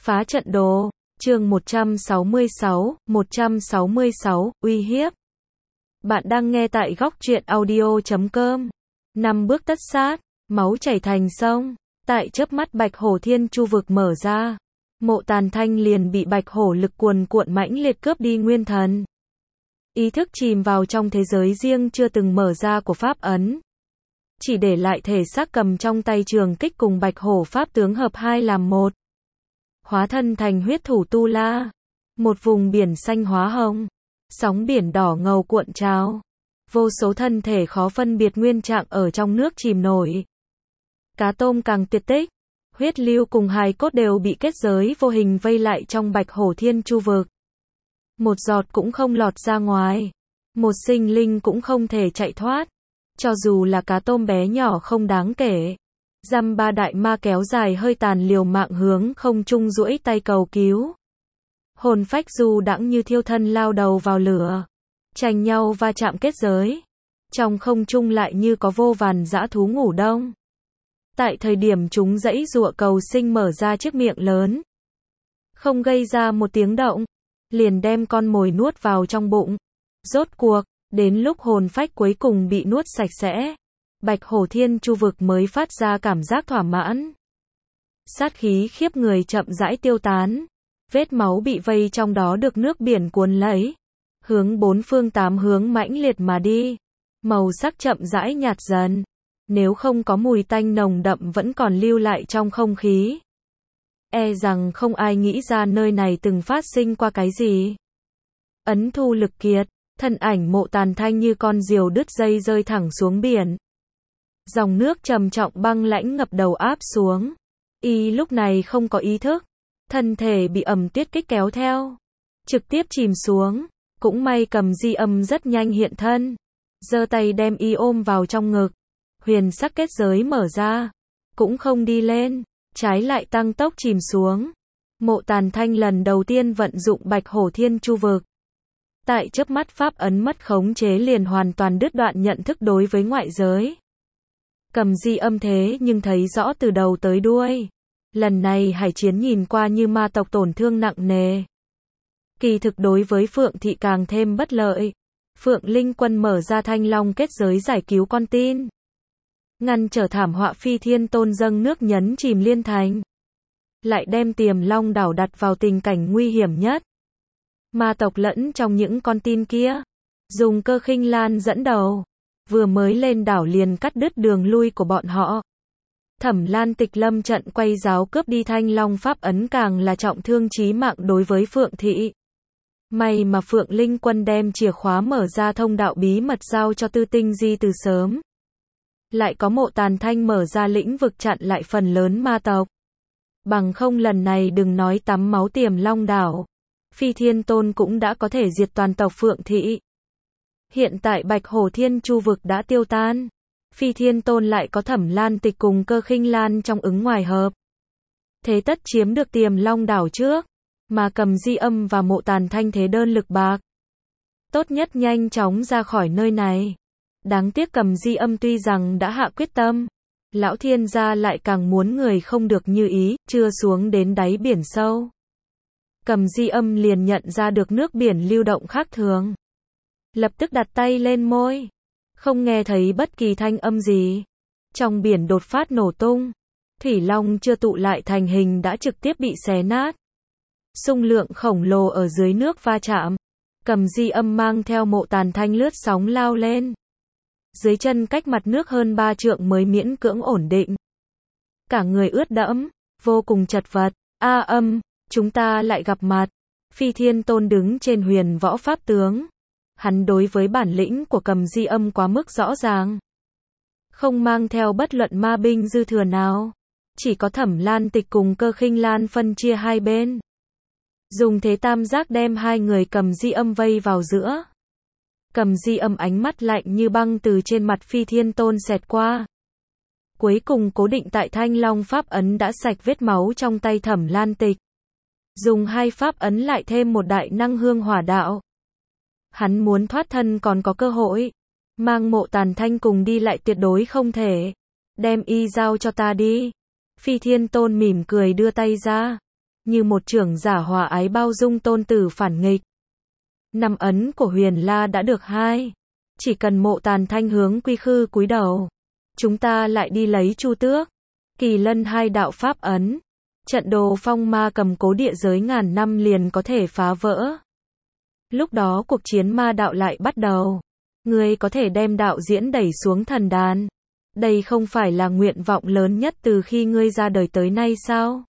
Phá trận đồ, chương 166, uy hiếp. Bạn đang nghe tại góc truyện audio.com. 5 bước tất sát, máu chảy thành sông. Tại chớp mắt Bạch Hổ Thiên Chu vực mở ra, Mộ Tàn Thanh liền bị Bạch Hổ lực cuồn cuộn mãnh liệt cướp đi nguyên thần. Ý thức chìm vào trong thế giới riêng chưa từng mở ra của pháp ấn. Chỉ để lại thể xác cầm trong tay trường kích cùng Bạch Hổ pháp tướng hợp hai làm một. Hóa thân thành huyết thủ Tu La. Một vùng biển xanh hóa hồng. Sóng biển đỏ ngầu cuộn trào. Vô số thân thể khó phân biệt nguyên trạng ở trong nước chìm nổi. Cá tôm càng tuyệt tích. Huyết lưu cùng hài cốt đều bị kết giới vô hình vây lại trong Bạch Hổ Thiên Chu vực. Một giọt cũng không lọt ra ngoài. Một sinh linh cũng không thể chạy thoát. Cho dù là cá tôm bé nhỏ không đáng kể. Dăm ba đại ma kéo dài hơi tàn liều mạng hướng không trung duỗi tay cầu cứu. Hồn phách du đãng như thiêu thân lao đầu vào lửa. Tranh nhau va chạm kết giới. Trong không trung lại như có vô vàn dã thú ngủ đông. Tại thời điểm chúng giãy giụa cầu sinh mở ra chiếc miệng lớn. Không gây ra một tiếng động. Liền đem con mồi nuốt vào trong bụng. Rốt cuộc, đến lúc hồn phách cuối cùng bị nuốt sạch sẽ. Bạch Hổ Thiên Chu vực mới phát ra cảm giác thỏa mãn. Sát khí khiếp người chậm rãi tiêu tán. Vết máu bị vây trong đó được nước biển cuốn lấy. Hướng bốn phương tám hướng mãnh liệt mà đi. Màu sắc chậm rãi nhạt dần. Nếu không có mùi tanh nồng đậm vẫn còn lưu lại trong không khí. E rằng không ai nghĩ ra nơi này từng phát sinh qua cái gì. Ấn thu lực kiệt. Thân ảnh Mộ Tàn Thanh như con diều đứt dây rơi thẳng xuống biển. Dòng nước trầm trọng băng lãnh ngập đầu áp xuống. Y lúc này không có ý thức. Thân thể bị ẩm tuyết kích kéo theo. Trực tiếp chìm xuống. Cũng may Cầm Di Âm rất nhanh hiện thân. Giơ tay đem y ôm vào trong ngực. Huyền sắc kết giới mở ra. Cũng không đi lên. Trái lại tăng tốc chìm xuống. Mộ Tàn Thanh lần đầu tiên vận dụng Bạch Hổ Thiên Chu vực. Tại chớp mắt pháp ấn mất khống chế liền hoàn toàn đứt đoạn nhận thức đối với ngoại giới. Cầm Di Âm thế nhưng thấy rõ từ đầu tới đuôi. Lần này hải chiến nhìn qua như ma tộc tổn thương nặng nề. Kỳ thực đối với Phượng Thị càng thêm bất lợi. Phượng Linh Quân mở ra Thanh Long kết giới giải cứu con tin. Ngăn trở thảm họa Phi Thiên Tôn dâng nước nhấn chìm Liên Thành. Lại đem Tiềm Long đảo đặt vào tình cảnh nguy hiểm nhất. Ma tộc lẫn trong những con tin kia. Dùng Cơ Khinh Lan dẫn đầu. Vừa mới lên đảo liền cắt đứt đường lui của bọn họ. Thẩm Lan Tịch lâm trận quay giáo cướp đi Thanh Long pháp ấn càng là trọng thương chí mạng đối với Phượng Thị. May mà Phượng Linh Quân đem chìa khóa mở ra thông đạo bí mật giao cho Tư Tinh Di từ sớm. Lại có Mộ Tàn Thanh mở ra lĩnh vực chặn lại phần lớn ma tộc. Bằng không lần này đừng nói tắm máu Tiềm Long đảo. Phi Thiên Tôn cũng đã có thể diệt toàn tộc Phượng Thị. Hiện tại Bạch Hổ Thiên Chu vực đã tiêu tan. Phi Thiên Tôn lại có Thẩm Lan Tịch cùng Cơ Khinh Lan trong ứng ngoài hợp. Thế tất chiếm được Tiềm Long đảo trước. Mà Cầm Di Âm và Mộ Tàn Thanh thế đơn lực bạc. Tốt nhất nhanh chóng ra khỏi nơi này. Đáng tiếc Cầm Di Âm tuy rằng đã hạ quyết tâm. Lão Thiên gia lại càng muốn người không được như ý, chưa xuống đến đáy biển sâu. Cầm Di Âm liền nhận ra được nước biển lưu động khác thường. Lập tức đặt tay lên môi. Không nghe thấy bất kỳ thanh âm gì. Trong biển đột phát nổ tung. Thủy Long chưa tụ lại thành hình đã trực tiếp bị xé nát. Xung lượng khổng lồ ở dưới nước va chạm. Cầm Di Âm mang theo Mộ Tàn Thanh lướt sóng lao lên. Dưới chân cách mặt nước hơn 3 trượng mới miễn cưỡng ổn định. Cả người ướt đẫm, vô cùng chật vật. Âm, chúng ta lại gặp mặt. Phi Thiên Tôn đứng trên huyền võ pháp tướng. Hắn đối với bản lĩnh của Cầm Di Âm quá mức rõ ràng. Không mang theo bất luận ma binh dư thừa nào. Chỉ có Thẩm Lan Tịch cùng Cơ Khinh Lan phân chia hai bên. Dùng thế tam giác đem hai người Cầm Di Âm vây vào giữa. Cầm Di Âm ánh mắt lạnh như băng từ trên mặt Phi Thiên Tôn xẹt qua. Cuối cùng cố định tại Thanh Long pháp ấn đã sạch vết máu trong tay Thẩm Lan Tịch. Dùng hai pháp ấn lại thêm một đại năng hương hỏa đạo. Hắn muốn thoát thân còn có cơ hội. Mang Mộ Tàn Thanh cùng đi lại tuyệt đối không thể. Đem y giao cho ta đi. Phi Thiên Tôn mỉm cười đưa tay ra. như một trưởng giả hòa ái bao dung tôn tử phản nghịch. 5 ấn của Huyền La đã được 2. Chỉ cần Mộ Tàn Thanh hướng Quy Khư cúi đầu, chúng ta lại đi lấy Chu Tước, Kỳ Lân 2 đạo pháp ấn. Trận đồ phong ma cầm cố địa giới ngàn năm liền có thể phá vỡ. Lúc đó cuộc chiến ma đạo lại bắt đầu. Ngươi có thể đem đạo diễn đẩy xuống thần đàn. Đây không phải là nguyện vọng lớn nhất từ khi ngươi ra đời tới nay sao?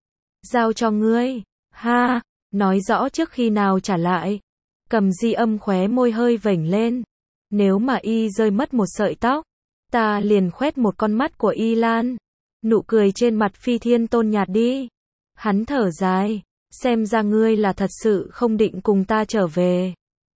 Giao cho ngươi. Ha, nói rõ trước khi nào trả lại. Cầm Di Âm khóe môi hơi vểnh lên. Nếu mà y rơi mất một sợi tóc, ta liền khoét một con mắt của y lan. Nụ cười trên mặt Phi Thiên Tôn nhạt đi. Hắn thở dài. Xem ra ngươi là thật sự không định cùng ta trở về.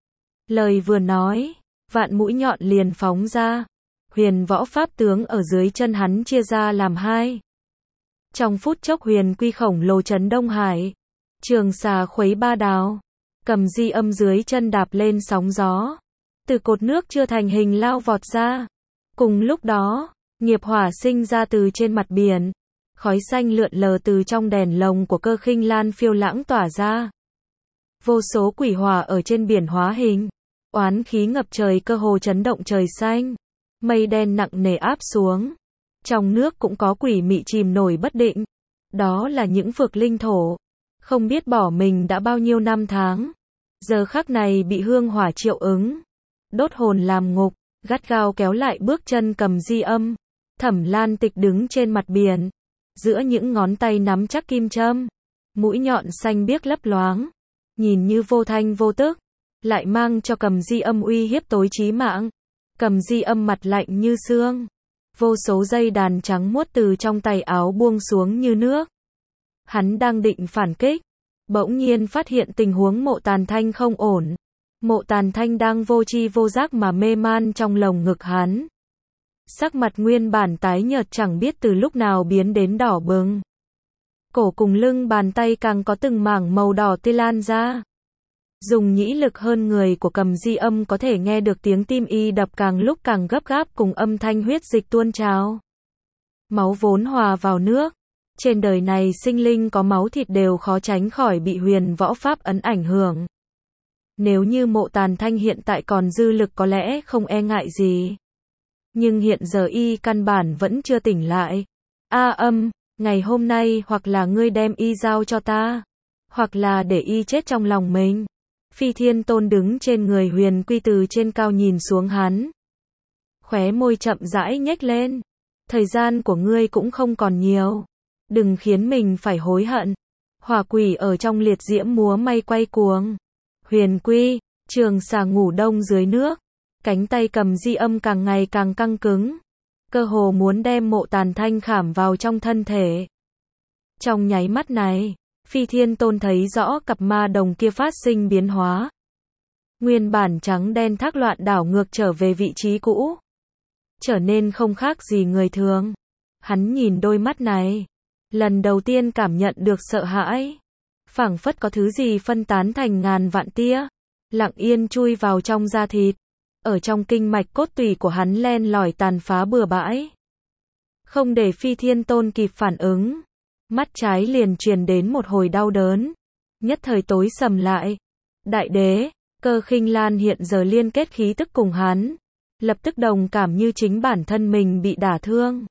Lời vừa nói, vạn mũi nhọn liền phóng ra. Huyền võ pháp tướng ở dưới chân hắn chia ra làm 2. Trong phút chốc huyền quy khổng lồ chấn Đông Hải. Trường xà khuấy ba đào. Cầm Di Âm dưới chân đạp lên sóng gió. Từ cột nước chưa thành hình lao vọt ra. Cùng lúc đó, nghiệp hỏa sinh ra từ trên mặt biển. Khói xanh lượn lờ từ trong đèn lồng của Cơ Khinh Lan phiêu lãng tỏa ra. Vô số quỷ hỏa ở trên biển hóa hình. Oán khí ngập trời cơ hồ chấn động trời xanh. Mây đen nặng nề áp xuống. Trong nước cũng có quỷ mị chìm nổi bất định. Đó là những vực linh thổ. Không biết bỏ mình đã bao nhiêu năm tháng. Giờ khắc này bị hương hỏa triệu ứng. Đốt hồn làm ngục, gắt gao kéo lại bước chân Cầm Di Âm. Thẩm Lan Tịch đứng trên mặt biển. Giữa những ngón tay nắm chắc kim châm. Mũi nhọn xanh biếc lấp loáng. Nhìn như vô thanh vô tức. Lại mang cho Cầm Di Âm uy hiếp tối chí mạng. Cầm Di Âm mặt lạnh như xương. Vô số dây đàn trắng muốt từ trong tay áo buông xuống như nước. Hắn đang định phản kích. Bỗng nhiên phát hiện tình huống Mộ Tàn Thanh không ổn. Mộ Tàn Thanh đang vô tri vô giác mà mê man trong lồng ngực hắn. Sắc mặt nguyên bản tái nhợt chẳng biết từ lúc nào biến đến đỏ bừng. Cổ cùng lưng bàn tay càng có từng mảng màu đỏ tươi lan ra. Dùng nhĩ lực hơn người của Cầm Di Âm có thể nghe được tiếng tim y đập càng lúc càng gấp gáp cùng âm thanh huyết dịch tuôn trào. Máu vốn hòa vào nước. Trên đời này sinh linh có máu thịt đều khó tránh khỏi bị huyền võ pháp ấn ảnh hưởng. Nếu như Mộ Tàn Thanh hiện tại còn dư lực có lẽ không e ngại gì. Nhưng hiện giờ y căn bản vẫn chưa tỉnh lại. Ngày hôm nay hoặc là ngươi đem y giao cho ta, hoặc là để y chết trong lòng mình. Phi Thiên Tôn đứng trên người huyền quy từ trên cao nhìn xuống hắn. Khóe môi chậm rãi nhếch lên. Thời gian của ngươi cũng không còn nhiều. Đừng khiến mình phải hối hận. Hỏa quỷ ở trong liệt diễm múa may quay cuồng. Huyền quy, trường xà ngủ đông dưới nước. Cánh tay Cầm Di Âm càng ngày càng căng cứng. Cơ hồ muốn đem Mộ Tàn Thanh khảm vào trong thân thể. Trong nháy mắt này, Phi Thiên Tôn thấy rõ cặp ma đồng kia phát sinh biến hóa. Nguyên bản trắng đen thác loạn đảo ngược trở về vị trí cũ. Trở nên không khác gì người thường. Hắn nhìn đôi mắt này. Lần đầu tiên cảm nhận được sợ hãi. Phảng phất có thứ gì phân tán thành ngàn vạn tia. Lặng yên chui vào trong da thịt. Ở trong kinh mạch cốt tủy của hắn len lỏi tàn phá bừa bãi. Không để Phi Thiên Tôn kịp phản ứng. Mắt trái liền truyền đến một hồi đau đớn. Nhất thời tối sầm lại. Đại đế, Cơ Khinh Lan hiện giờ liên kết khí tức cùng hắn. Lập tức đồng cảm như chính bản thân mình bị đả thương.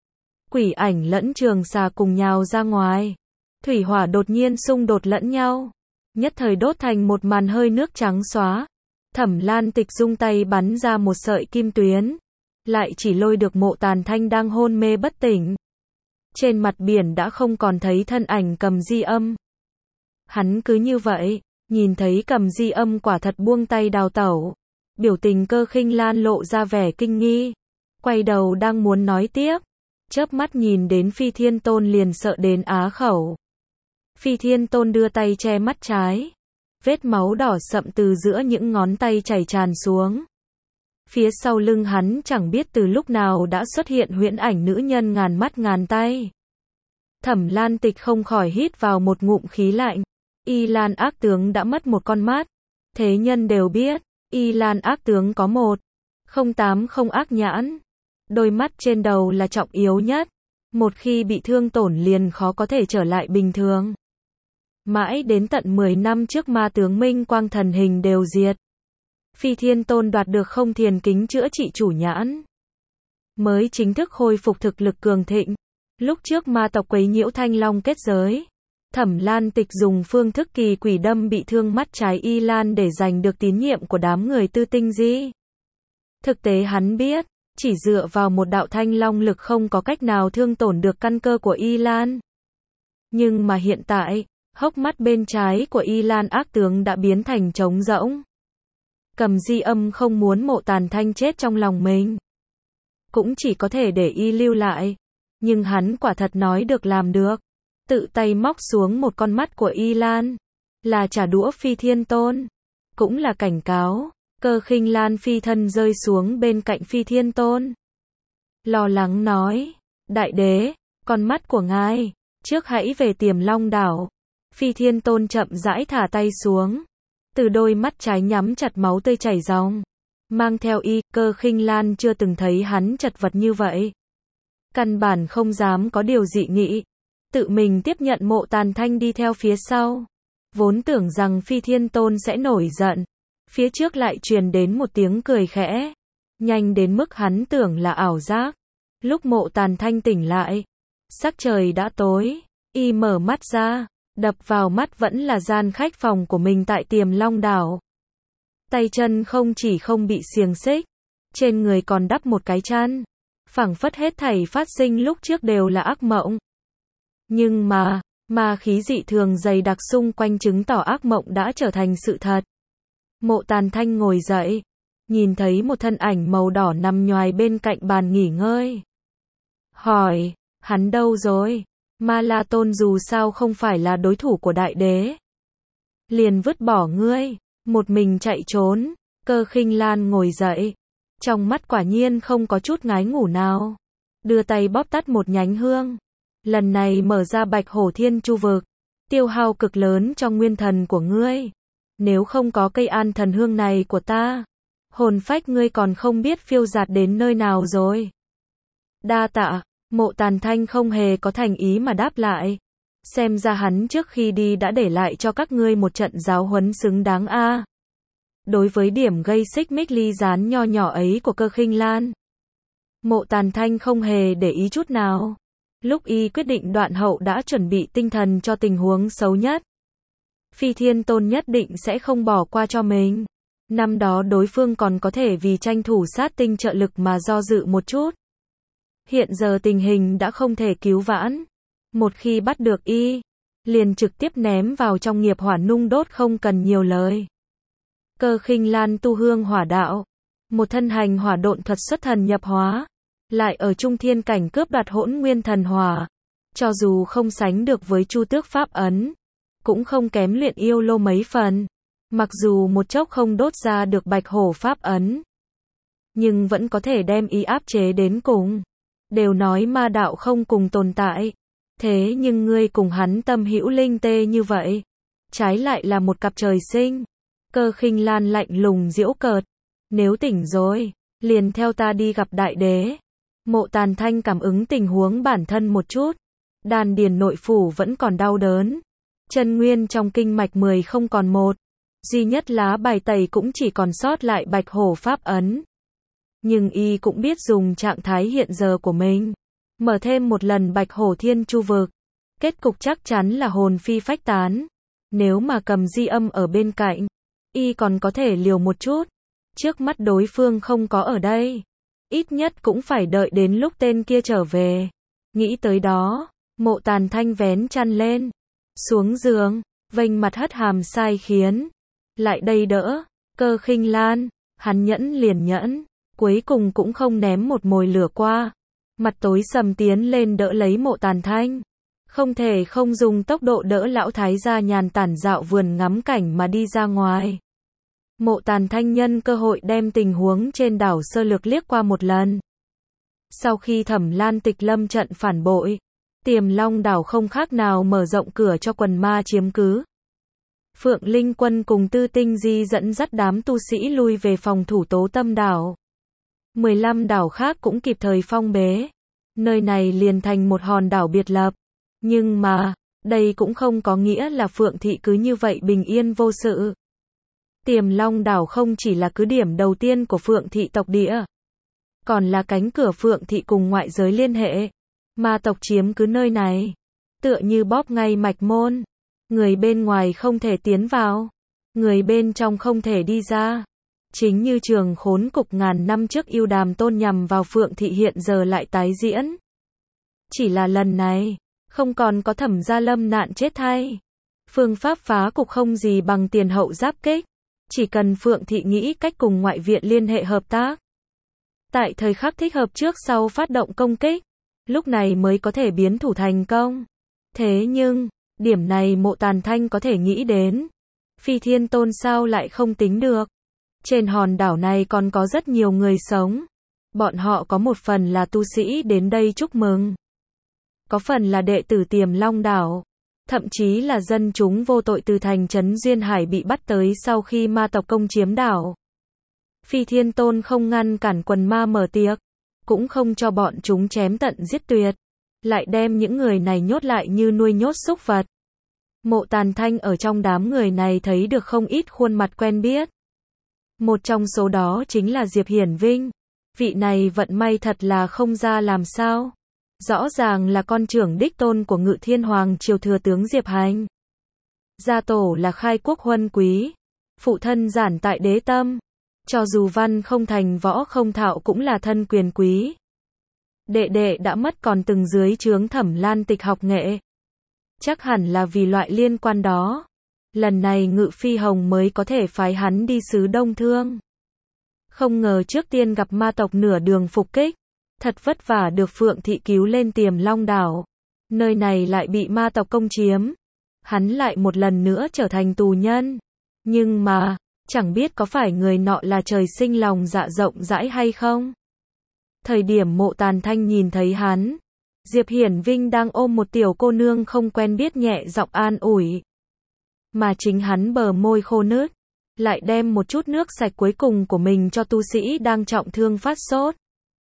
Quỷ ảnh lẫn trường xà cùng nhào ra ngoài. Thủy hỏa đột nhiên xung đột lẫn nhau. Nhất thời đốt thành một màn hơi nước trắng xóa. Thẩm Lan Tịch dung tay bắn ra một sợi kim tuyến. Lại chỉ lôi được Mộ Tàn Thanh đang hôn mê bất tỉnh. Trên mặt biển đã không còn thấy thân ảnh Cầm Di Âm. Hắn cứ như vậy, nhìn thấy Cầm Di Âm quả thật buông tay đào tẩu. Biểu tình Cơ Khinh Lan lộ ra vẻ kinh nghi. Quay đầu đang muốn nói tiếp. Chớp mắt nhìn đến Phi Thiên Tôn liền sợ đến á khẩu. Phi Thiên Tôn đưa tay che mắt trái. Vết máu đỏ sậm từ giữa những ngón tay chảy tràn xuống. Phía sau lưng hắn chẳng biết từ lúc nào đã xuất hiện huyễn ảnh nữ nhân ngàn mắt ngàn tay. Thẩm Lan Tịch không khỏi hít vào một ngụm khí lạnh. Y Lan ác tướng đã mất một con mắt. Thế nhân đều biết, Y Lan ác tướng có 1.080 ác nhãn. Đôi mắt trên đầu là trọng yếu nhất. Một khi bị thương tổn liền khó có thể trở lại bình thường. Mãi đến tận 10 năm trước ma tướng Minh Quang thần hình đều diệt. Phi Thiên Tôn đoạt được không thiền kính chữa trị chủ nhãn. Mới chính thức khôi phục thực lực cường thịnh. Lúc trước ma tộc quấy nhiễu Thanh Long kết giới. Thẩm Lan Tịch dùng phương thức kỳ quỷ đâm bị thương mắt trái Y Lan để giành được tín nhiệm của đám người Tư Tinh Di. Thực tế hắn biết, chỉ dựa vào một đạo thanh long lực không có cách nào thương tổn được căn cơ của Y Lan. Nhưng mà hiện tại, hốc mắt bên trái của Y Lan ác tướng đã biến thành trống rỗng. Cầm Di Âm không muốn Mộ Tàn Thanh chết trong lòng mình. Cũng chỉ có thể để y lưu lại. Nhưng hắn quả thật nói được làm được. Tự tay móc xuống một con mắt của Y Lan. Là trả đũa Phi Thiên Tôn. Cũng là cảnh cáo. Cơ Khinh Lan phi thân rơi xuống bên cạnh Phi Thiên Tôn. Lo lắng nói. Đại đế, con mắt của ngài. Trước hãy về Tiềm Long đảo. Phi Thiên Tôn chậm rãi thả tay xuống. Từ đôi mắt trái nhắm chặt máu tươi chảy ròng. Mang theo y, Cơ Khinh Lan chưa từng thấy hắn chật vật như vậy. Căn bản không dám có điều dị nghị. Tự mình tiếp nhận Mộ Tàn Thanh đi theo phía sau. Vốn tưởng rằng Phi Thiên Tôn sẽ nổi giận. Phía trước lại truyền đến một tiếng cười khẽ. Nhanh đến mức hắn tưởng là ảo giác. Lúc Mộ Tàn Thanh tỉnh lại. Sắc trời đã tối. Y mở mắt ra. Đập vào mắt vẫn là gian khách phòng của mình tại Tiềm Long đảo. Tay chân không chỉ không bị xiềng xích. Trên người còn đắp một cái chăn. Phảng phất hết thảy phát sinh lúc trước đều là ác mộng. Nhưng mà, ma khí dị thường dày đặc xung quanh chứng tỏ ác mộng đã trở thành sự thật. Mộ Tàn Thanh ngồi dậy. Nhìn thấy một thân ảnh màu đỏ nằm nhoài bên cạnh bàn nghỉ ngơi. Hỏi, hắn đâu rồi? Ma La Tôn dù sao không phải là đối thủ của đại đế. Liền vứt bỏ ngươi. Một mình chạy trốn. Cơ Khinh Lan ngồi dậy. Trong mắt quả nhiên không có chút ngái ngủ nào. Đưa tay bóp tắt một nhánh hương. Lần này mở ra Bạch Hổ Thiên Chu Vực. Tiêu hao cực lớn cho nguyên thần của ngươi. Nếu không có cây an thần hương này của ta, hồn phách ngươi còn không biết phiêu dạt đến nơi nào rồi. Đa tạ. Mộ Tàn Thanh không hề có thành ý mà đáp lại. Xem ra hắn trước khi đi đã để lại cho các ngươi một trận giáo huấn xứng đáng a. Đối với điểm gây xích mích ly gián nho nhỏ ấy của Cơ Khinh Lan, Mộ Tàn Thanh không hề để ý chút nào. Lúc y quyết định đoạn hậu đã chuẩn bị tinh thần cho tình huống xấu nhất. Phi Thiên Tôn nhất định sẽ không bỏ qua cho mình. Năm đó đối phương còn có thể vì tranh thủ sát tinh trợ lực mà do dự một chút. Hiện giờ tình hình đã không thể cứu vãn. Một khi bắt được y, liền trực tiếp ném vào trong nghiệp hỏa nung đốt không cần nhiều lời. Cơ Khinh Lan tu hương hỏa đạo. Một thân hành hỏa độn thuật xuất thần nhập hóa. Lại ở trung thiên cảnh cướp đoạt hỗn nguyên thần hỏa. Cho dù không sánh được với Chu Tước Pháp Ấn, cũng không kém luyện yêu lô mấy phần. Mặc dù một chốc không đốt ra được Bạch Hổ Pháp Ấn, nhưng vẫn có thể đem ý áp chế đến cùng. Đều nói ma đạo không cùng tồn tại. Thế nhưng ngươi cùng hắn tâm hữu linh tê như vậy. Trái lại là một cặp trời sinh. Cơ Khinh Lan lạnh lùng giễu cợt. Nếu tỉnh rồi, liền theo ta đi gặp đại đế. Mộ Tàn Thanh cảm ứng tình huống bản thân một chút. Đan điền nội phủ vẫn còn đau đớn. Chân nguyên trong kinh mạch 10 không còn một. Duy nhất lá bài tẩy cũng chỉ còn sót lại Bạch Hổ Pháp Ấn. Nhưng y cũng biết dùng trạng thái hiện giờ của mình. Mở thêm một lần Bạch Hổ Thiên Chu Vực. Kết cục chắc chắn là hồn phi phách tán. Nếu mà Cầm Di Âm ở bên cạnh, y còn có thể liều một chút. Trước mắt đối phương không có ở đây. Ít nhất cũng phải đợi đến lúc tên kia trở về. Nghĩ tới đó, Mộ Tàn Thanh vén chăn lên. Xuống giường, vênh mặt hất hàm sai khiến. Lại đây đỡ. Cơ Khinh Lan. Hắn nhẫn liền nhẫn. Cuối cùng cũng không ném một mồi lửa qua. Mặt tối sầm tiến lên đỡ lấy Mộ Tàn Thanh. Không thể không dùng tốc độ đỡ lão thái gia nhàn tản dạo vườn ngắm cảnh mà đi ra ngoài. Mộ Tàn Thanh nhân cơ hội đem tình huống trên đảo sơ lược liếc qua một lần. Sau khi Thẩm Lan Tịch lâm trận phản bội, Tiềm Long đảo không khác nào mở rộng cửa cho quần ma chiếm cứ. Phượng Linh Quân cùng Tư Tinh Di dẫn dắt đám tu sĩ lui về phòng thủ Tố Tâm đảo. 15 đảo khác cũng kịp thời phong bế. Nơi này liền thành một hòn đảo biệt lập. Nhưng mà, Đây cũng không có nghĩa là Phượng Thị cứ như vậy bình yên vô sự. Tiềm Long đảo không chỉ là cứ điểm đầu tiên của Phượng Thị tộc địa, còn là cánh cửa Phượng Thị cùng ngoại giới liên hệ. Ma tộc chiếm cứ nơi này, tựa như bóp ngay mạch môn. Người bên ngoài không thể tiến vào, người bên trong không thể đi ra. Chính như trường khốn cục ngàn năm trước yêu đàm tôn nhằm vào Phượng Thị hiện giờ lại tái diễn. Chỉ là lần này, không còn có Thẩm Gia Lâm nạn chết thay. Phương pháp phá cục không gì bằng tiền hậu giáp kích. Chỉ cần Phượng Thị nghĩ cách cùng ngoại viện liên hệ hợp tác. Tại thời khắc thích hợp trước sau phát động công kích, lúc này mới có thể biến thủ thành công. Thế nhưng, điểm này Mộ Tàn Thanh có thể nghĩ đến. Phi Thiên Tôn sao lại không tính được. Trên hòn đảo này còn có rất nhiều người sống. Bọn họ có một phần là tu sĩ đến đây chúc mừng. Có phần là đệ tử Tiềm Long đảo. Thậm chí là dân chúng vô tội từ thành trấn Duyên Hải bị bắt tới sau khi ma tộc công chiếm đảo. Phi Thiên Tôn không ngăn cản quần ma mở tiệc, cũng không cho bọn chúng chém tận giết tuyệt, lại đem những người này nhốt lại như nuôi nhốt súc vật. Mộ Tàn Thanh ở trong đám người này thấy được không ít khuôn mặt quen biết. Một trong số đó chính là Diệp Hiển Vinh. Vị này vận may thật là không ra làm sao. Rõ ràng là con trưởng đích tôn của Ngự Thiên Hoàng triều thừa tướng Diệp Hành. Gia tổ là khai quốc huân quý, phụ thân giản tại đế tâm. Cho dù văn không thành võ không thạo cũng là thân quyền quý. Đệ đệ đã mất còn từng dưới trướng Thẩm Lan Tịch học nghệ. Chắc hẳn là vì loại liên quan đó. Lần này Ngự Phi Hồng mới có thể phái hắn đi xứ Đông Thương. Không ngờ trước tiên gặp ma tộc nửa đường phục kích. Thật vất vả được Phượng Thị cứu lên Tiềm Long đảo. Nơi này lại bị ma tộc công chiếm. Hắn lại một lần nữa trở thành tù nhân. Nhưng mà, chẳng biết có phải người nọ là trời sinh lòng dạ rộng rãi hay không. Thời điểm Mộ Tàn Thanh nhìn thấy hắn, Diệp Hiển Vinh đang ôm một tiểu cô nương không quen biết nhẹ giọng an ủi. Mà chính hắn bờ môi khô nứt, lại đem một chút nước sạch cuối cùng của mình cho tu sĩ đang trọng thương phát sốt.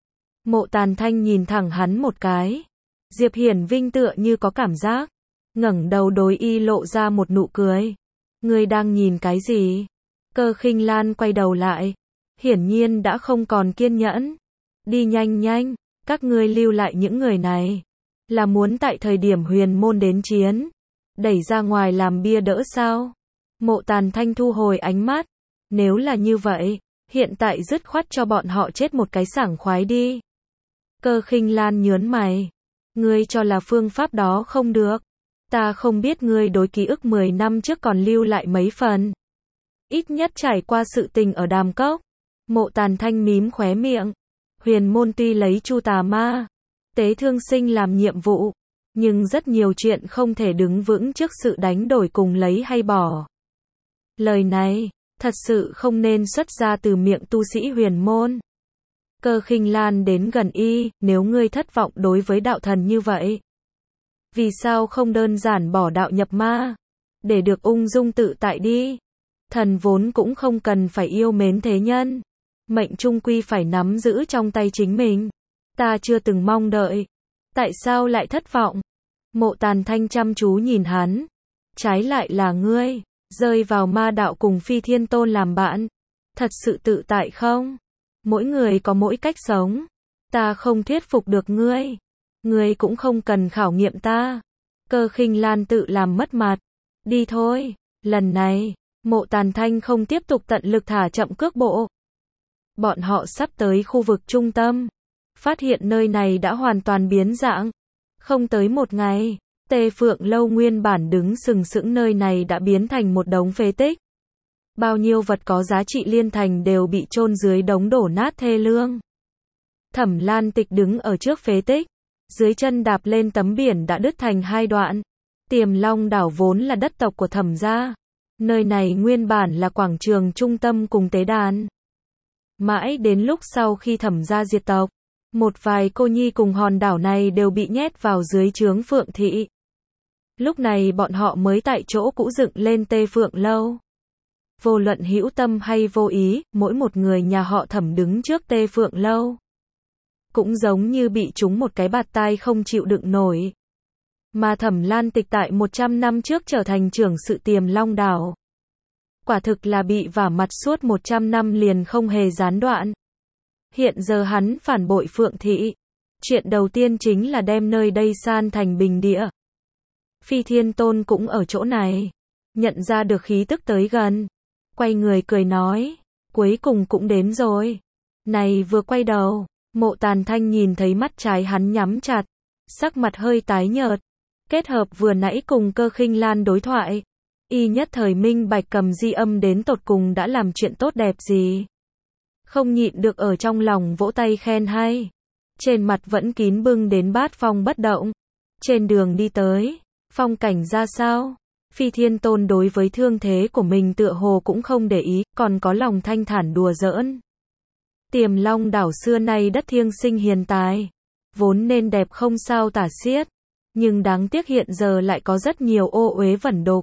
Mộ Tàn Thanh nhìn thẳng hắn một cái. Diệp Hiển Vinh tựa như có cảm giác, ngẩng đầu đối y lộ ra một nụ cười. Ngươi đang nhìn cái gì? Cơ Khinh Lan quay đầu lại, hiển nhiên đã không còn kiên nhẫn. Đi nhanh nhanh, các ngươi lưu lại những người này, là muốn tại thời điểm huyền môn đến chiến, đẩy ra ngoài làm bia đỡ sao? Mộ Tàn Thanh thu hồi ánh mắt. Nếu là như vậy, hiện tại dứt khoát cho bọn họ chết một cái sảng khoái đi. Cơ Khinh Lan nhớn mày. Ngươi cho là phương pháp đó không được. Ta không biết ngươi đối ký ức 10 năm trước còn lưu lại mấy phần. Ít nhất trải qua sự tình ở Đàm Cốc. Mộ Tàn Thanh mím khóe miệng. Huyền môn tuy lấy Chu Tà Ma, Tế Thương Sinh làm nhiệm vụ, nhưng rất nhiều chuyện không thể đứng vững trước sự đánh đổi cùng lấy hay bỏ. Lời này, thật sự không nên xuất ra từ miệng tu sĩ huyền môn. Cơ Khinh Lan đến gần y, nếu ngươi thất vọng đối với đạo thần như vậy, vì sao không đơn giản bỏ đạo nhập ma, để được ung dung tự tại đi. Thần vốn cũng không cần phải yêu mến thế nhân. Mệnh trung quy phải nắm giữ trong tay chính mình. Ta chưa từng mong đợi. Tại sao lại thất vọng? Mộ Tàn Thanh chăm chú nhìn hắn. Trái lại là ngươi, rơi vào ma đạo cùng Phi Thiên Tôn làm bạn. Thật sự tự tại không? Mỗi người có mỗi cách sống. Ta không thuyết phục được ngươi. Ngươi cũng không cần khảo nghiệm ta. Cơ Khinh Lan tự làm mất mặt. Đi thôi, lần này, Mộ Tàn Thanh không tiếp tục tận lực thả chậm cước bộ. Bọn họ sắp tới khu vực trung tâm. Phát hiện nơi này đã hoàn toàn biến dạng. Không tới một ngày, Tê Phượng Lâu nguyên bản đứng sừng sững nơi này đã biến thành một đống phế tích. Bao nhiêu vật có giá trị liên thành đều bị chôn dưới đống đổ nát thê lương. Thẩm Lan Tịch đứng ở trước phế tích, dưới chân đạp lên tấm biển đã đứt thành hai đoạn. Tiềm Long đảo vốn là đất tộc của Thẩm gia. Nơi này nguyên bản là quảng trường trung tâm cùng tế đàn. Mãi đến lúc sau khi Thẩm gia diệt tộc, một vài cô nhi cùng hòn đảo này đều bị nhét vào dưới trướng Phượng Thị. Lúc này bọn họ mới tại chỗ cũ dựng lên Tê Phượng Lâu. Vô luận hữu tâm hay vô ý, mỗi một người nhà họ Thẩm đứng trước Tê Phượng Lâu cũng giống như bị trúng một cái bạt tai không chịu đựng nổi. Mà Thẩm Lan Tịch tại 100 năm trước trở thành trưởng sự Tiềm Long Đảo. Quả thực là bị vả mặt suốt 100 năm liền không hề gián đoạn. Hiện giờ hắn phản bội Phượng Thị. Chuyện đầu tiên chính là đem nơi đây san thành bình địa. Phi Thiên Tôn cũng ở chỗ này. Nhận ra được khí tức tới gần. Quay người cười nói. Cuối cùng cũng đến rồi. Này vừa quay đầu. Mộ Tàn Thanh nhìn thấy mắt trái hắn nhắm chặt. Sắc mặt hơi tái nhợt. Kết hợp vừa nãy cùng Cơ Khinh Lan đối thoại. Y nhất thời minh bạch Cầm Di Âm đến tột cùng đã làm chuyện tốt đẹp gì. Không nhịn được ở trong lòng vỗ tay khen hay. Trên mặt vẫn kín bưng đến bát phong bất động. Trên đường đi tới, phong cảnh ra sao? Phi Thiên Tôn đối với thương thế của mình tựa hồ cũng không để ý, còn có lòng thanh thản đùa giỡn. Tiềm Long Đảo xưa nay đất thiêng sinh hiền tài, vốn nên đẹp không sao tả xiết, nhưng đáng tiếc hiện giờ lại có rất nhiều ô uế vẩn đục,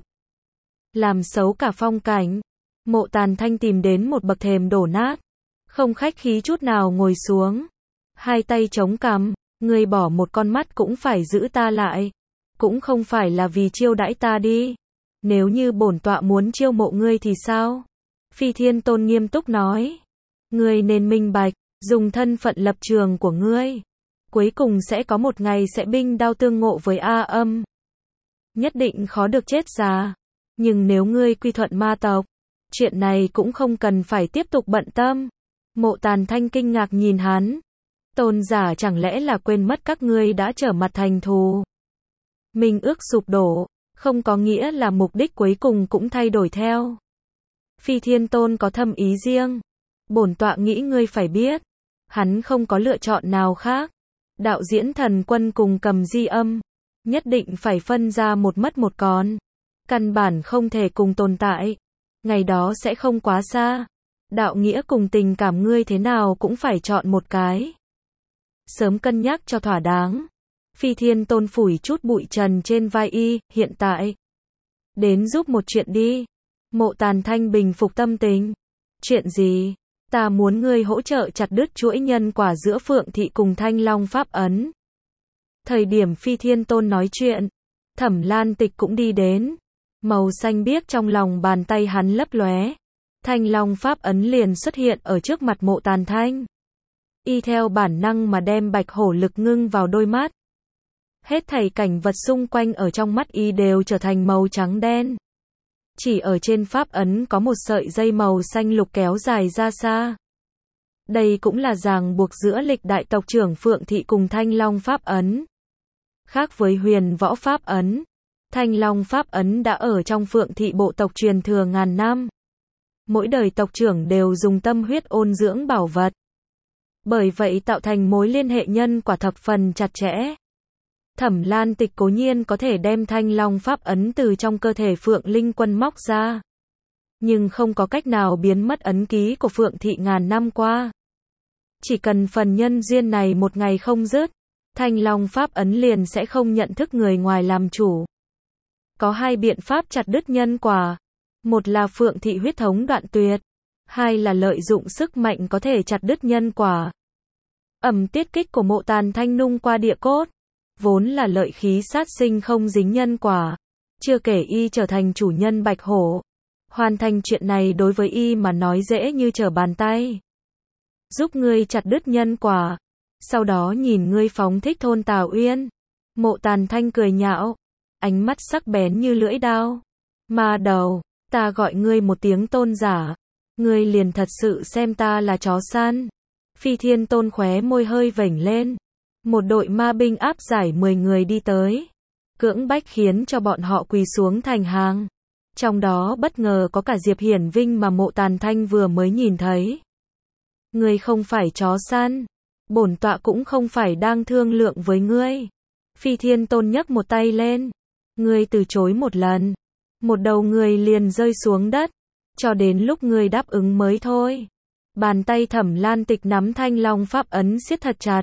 làm xấu cả phong cảnh. Mộ Tàn Thanh tìm đến một bậc thềm đổ nát, không khách khí chút nào ngồi xuống, hai tay chống cằm, ngươi bỏ một con mắt cũng phải giữ ta lại, cũng không phải là vì chiêu đãi ta đi. Nếu như bổn tọa muốn chiêu mộ ngươi thì sao? Phi Thiên Tôn nghiêm túc nói. Ngươi nên minh bạch, dùng thân phận lập trường của ngươi, cuối cùng sẽ có một ngày sẽ binh đao tương ngộ với A Âm. Nhất định khó được chết già. Nhưng nếu ngươi quy thuận ma tộc, chuyện này cũng không cần phải tiếp tục bận tâm. Mộ Tàn Thanh kinh ngạc nhìn hắn. Tôn giả chẳng lẽ là quên mất các ngươi đã trở mặt thành thù? Minh ước sụp đổ, không có nghĩa là mục đích cuối cùng cũng thay đổi theo. Phi Thiên Tôn có thâm ý riêng. Bổn tọa nghĩ ngươi phải biết, hắn không có lựa chọn nào khác. Đạo diễn Thần Quân cùng Cầm Di Âm, nhất định phải phân ra một mất một còn. Căn bản không thể cùng tồn tại. Ngày đó sẽ không quá xa. Đạo nghĩa cùng tình cảm ngươi thế nào cũng phải chọn một cái. Sớm cân nhắc cho thỏa đáng. Phi Thiên Tôn phủi chút bụi trần trên vai y, hiện tại. Đến giúp một chuyện đi. Mộ Tàn Thanh bình phục tâm tình. Chuyện gì? Ta muốn ngươi hỗ trợ chặt đứt chuỗi nhân quả giữa Phượng Thị cùng Thanh Long Pháp Ấn. Thời điểm Phi Thiên Tôn nói chuyện, Thẩm Lan Tịch cũng đi đến. Màu xanh biếc trong lòng bàn tay hắn lấp lóe. Thanh Long Pháp Ấn liền xuất hiện ở trước mặt Mộ Tàn Thanh. Y theo bản năng mà đem bạch hổ lực ngưng vào đôi mắt. Hết thảy cảnh vật xung quanh ở trong mắt y đều trở thành màu trắng đen. Chỉ ở trên pháp ấn có một sợi dây màu xanh lục kéo dài ra xa. Đây cũng là ràng buộc giữa lịch đại tộc trưởng Phượng Thị cùng Thanh Long Pháp Ấn. Khác với Huyền Võ Pháp Ấn, Thanh Long Pháp Ấn đã ở trong Phượng Thị bộ tộc truyền thừa ngàn năm. Mỗi đời tộc trưởng đều dùng tâm huyết ôn dưỡng bảo vật. Bởi vậy tạo thành mối liên hệ nhân quả thập phần chặt chẽ. Thẩm Lan Tịch cố nhiên có thể đem Thanh Long Pháp Ấn từ trong cơ thể Phượng Linh Quân móc ra, nhưng không có cách nào biến mất ấn ký của Phượng Thị ngàn năm qua. Chỉ cần phần nhân duyên này một ngày không dứt, Thanh Long Pháp Ấn liền sẽ không nhận thức người ngoài làm chủ. Có hai biện pháp chặt đứt nhân quả. Một là Phượng Thị huyết thống đoạn tuyệt. Hai là lợi dụng sức mạnh có thể chặt đứt nhân quả. Tiết kích của Mộ Tàn Thanh nung qua địa cốt. Vốn là lợi khí sát sinh không dính nhân quả. Chưa kể y trở thành chủ nhân bạch hổ. Hoàn thành chuyện này đối với y mà nói dễ như trở bàn tay. Giúp ngươi chặt đứt nhân quả. Sau đó nhìn ngươi phóng thích thôn Tào Uyên. Mộ Tàn Thanh cười nhạo. Ánh mắt sắc bén như lưỡi đao. Ma đầu, ta gọi ngươi một tiếng tôn giả. Ngươi liền thật sự xem ta là chó săn. Phi Thiên Tôn khóe môi hơi vểnh lên. Một đội ma binh áp giải 10 người đi tới. Cưỡng bách khiến cho bọn họ quỳ xuống thành hàng. Trong đó bất ngờ có cả Diệp Hiển Vinh mà Mộ Tàn Thanh vừa mới nhìn thấy. Ngươi không phải chó săn. Bổn tọa cũng không phải đang thương lượng với ngươi. Phi Thiên Tôn nhấc một tay lên. Ngươi từ chối một lần. Một đầu ngươi liền rơi xuống đất. Cho đến lúc ngươi đáp ứng mới thôi. Bàn tay Thẩm Lan Tịch nắm Thanh Long Pháp Ấn siết thật chặt.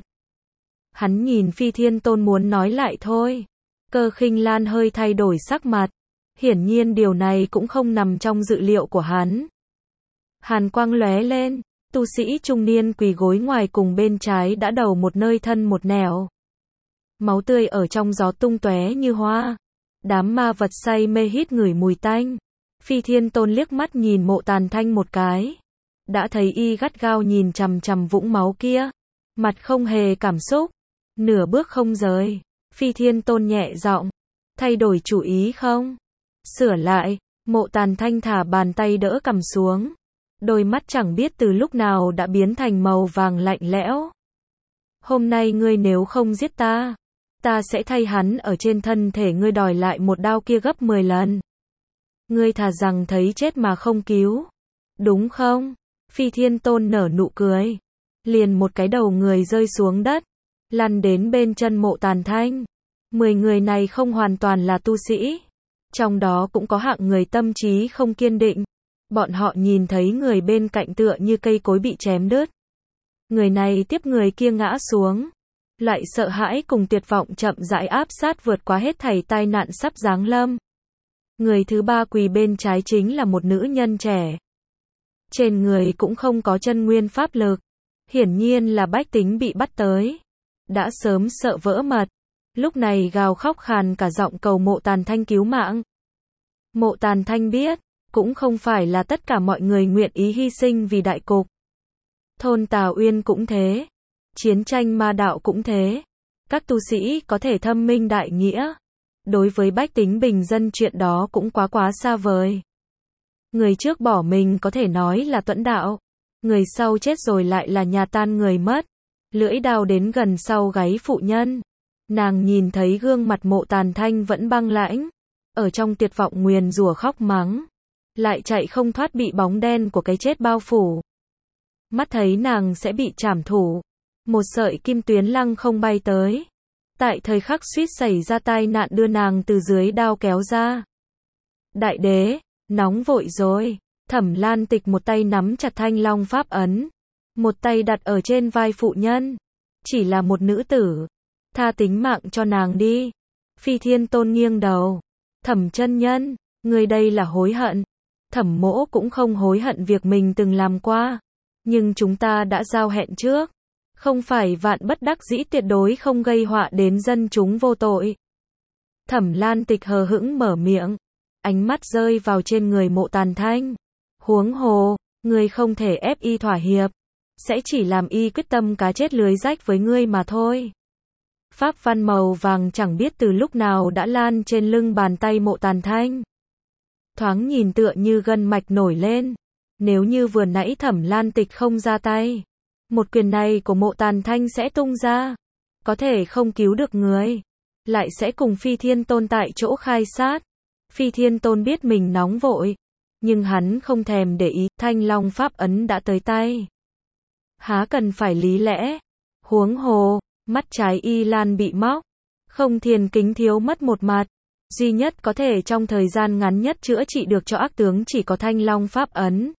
Hắn nhìn Phi Thiên Tôn muốn nói lại thôi. Cơ Khinh Lan hơi thay đổi sắc mặt. Hiển nhiên điều này cũng không nằm trong dự liệu của hắn. Hàn quang lóe lên. Tu sĩ trung niên quỳ gối ngoài cùng bên trái đã đầu một nơi thân một nẻo. máu tươi ở trong gió tung tóe như hoa. Đám ma vật say mê hít ngửi mùi tanh. Phi Thiên Tôn liếc mắt nhìn Mộ Tàn Thanh một cái. Đã thấy y gắt gao nhìn chằm chằm vũng máu kia. Mặt không hề cảm xúc. Nửa bước không rời. Phi Thiên Tôn nhẹ giọng. Thay đổi chủ ý không? Sửa lại. Mộ Tàn Thanh thả bàn tay đỡ cằm xuống. Đôi mắt chẳng biết từ lúc nào đã biến thành màu vàng lạnh lẽo. Hôm nay ngươi nếu không giết ta, ta sẽ thay hắn ở trên thân thể ngươi đòi lại một đao kia gấp 10 lần. Ngươi thà rằng thấy chết mà không cứu. Đúng không? Phi Thiên Tôn nở nụ cười. Liền một cái đầu người rơi xuống đất. Lăn đến bên chân Mộ Tàn Thanh. 10 người này không hoàn toàn là tu sĩ. Trong đó cũng có hạng người tâm trí không kiên định. Bọn họ nhìn thấy người bên cạnh tựa như cây cối bị chém đứt. Người này tiếp người kia ngã xuống. Lại sợ hãi cùng tuyệt vọng chậm rãi áp sát vượt qua hết thảy tai nạn sắp giáng lâm. Người thứ ba quỳ bên trái chính là một nữ nhân trẻ. Trên người cũng không có chân nguyên pháp lực. Hiển nhiên là bách tính bị bắt tới. Đã sớm sợ vỡ mật. Lúc này gào khóc khàn cả giọng cầu Mộ Tàn Thanh cứu mạng. Mộ Tàn Thanh biết, cũng không phải là tất cả mọi người nguyện ý hy sinh vì đại cục. Thôn Tà Uyên cũng thế. Chiến tranh ma đạo cũng thế. Các tu sĩ có thể thâm minh đại nghĩa. Đối với bách tính bình dân chuyện đó cũng quá xa vời. Người trước bỏ mình có thể nói là tuẫn đạo. Người sau chết rồi lại là nhà tan người mất. Lưỡi đao đến gần sau gáy phụ nhân. Nàng nhìn thấy gương mặt Mộ Tàn Thanh vẫn băng lãnh. Ở trong tuyệt vọng nguyền rủa khóc mắng. Lại chạy không thoát bị bóng đen của cái chết bao phủ. Mắt thấy nàng sẽ bị trảm thủ. Một sợi kim tuyến lăng không bay tới. Tại thời khắc suýt xảy ra tai nạn đưa nàng từ dưới đao kéo ra. Đại đế, nóng vội rồi. Thẩm Lan Tịch một tay nắm chặt Thanh Long pháp ấn. Một tay đặt ở trên vai phụ nhân. Chỉ là một nữ tử. Tha tính mạng cho nàng đi. Phi Thiên Tôn nghiêng đầu. Thẩm chân nhân, người đây là hối hận. Thẩm mỗ cũng không hối hận việc mình từng làm qua. Nhưng chúng ta đã giao hẹn trước. Không phải vạn bất đắc dĩ tuyệt đối không gây họa đến dân chúng vô tội. Thẩm Lan Tịch hờ hững mở miệng. Ánh mắt rơi vào trên người Mộ Tàn Thanh. Huống hồ, ngươi không thể ép y thỏa hiệp. Sẽ chỉ làm y quyết tâm cá chết lưới rách với ngươi mà thôi. Pháp văn màu vàng chẳng biết từ lúc nào đã lan trên lưng bàn tay Mộ Tàn Thanh. Thoáng nhìn tựa như gân mạch nổi lên. Nếu như vừa nãy Thẩm Lan Tịch không ra tay, một quyền này của Mộ Tàn Thanh sẽ tung ra. Có thể không cứu được người. Lại sẽ cùng Phi Thiên Tôn tại chỗ khai sát. Phi Thiên Tôn biết mình nóng vội. Nhưng hắn không thèm để ý. Thanh Long pháp ấn đã tới tay. Há cần phải lý lẽ. Huống hồ, mắt trái y Lan bị móc. Không thiền kính thiếu mất một mặt. Duy nhất có thể trong thời gian ngắn nhất chữa trị được cho ác tướng chỉ có Thanh Long pháp ấn.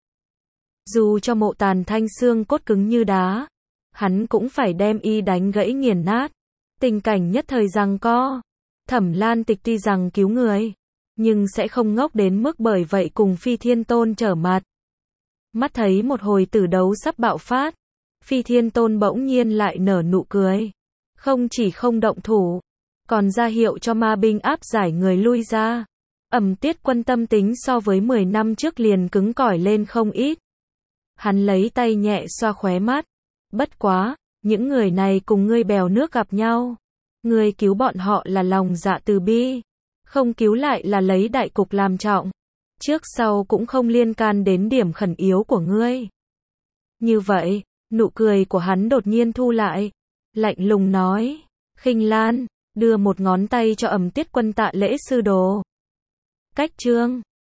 Dù cho Mộ Tàn Thanh xương cốt cứng như đá, hắn cũng phải đem y đánh gãy nghiền nát. Tình cảnh nhất thời giằng co. Thẩm Lan Tịch tuy rằng cứu người, nhưng sẽ không ngốc đến mức bởi vậy cùng Phi Thiên Tôn trở mặt. Mắt thấy một hồi tử đấu sắp bạo phát, Phi Thiên Tôn bỗng nhiên lại nở nụ cười. Không chỉ không động thủ, còn ra hiệu cho ma binh áp giải người lui ra. Tiết Quân tâm tính so với 10 năm trước liền cứng cỏi lên không ít. Hắn lấy tay nhẹ xoa khóe mắt. Bất quá, những người này cùng ngươi bèo nước gặp nhau. Ngươi cứu bọn họ là lòng dạ từ bi. Không cứu lại là lấy đại cục làm trọng. Trước sau cũng không liên can đến điểm khẩn yếu của ngươi. Như vậy, nụ cười của hắn đột nhiên thu lại. Lạnh lùng nói. Khinh Lan, đưa một ngón tay cho Tiết Quân tạ lễ sư đồ. Cách chương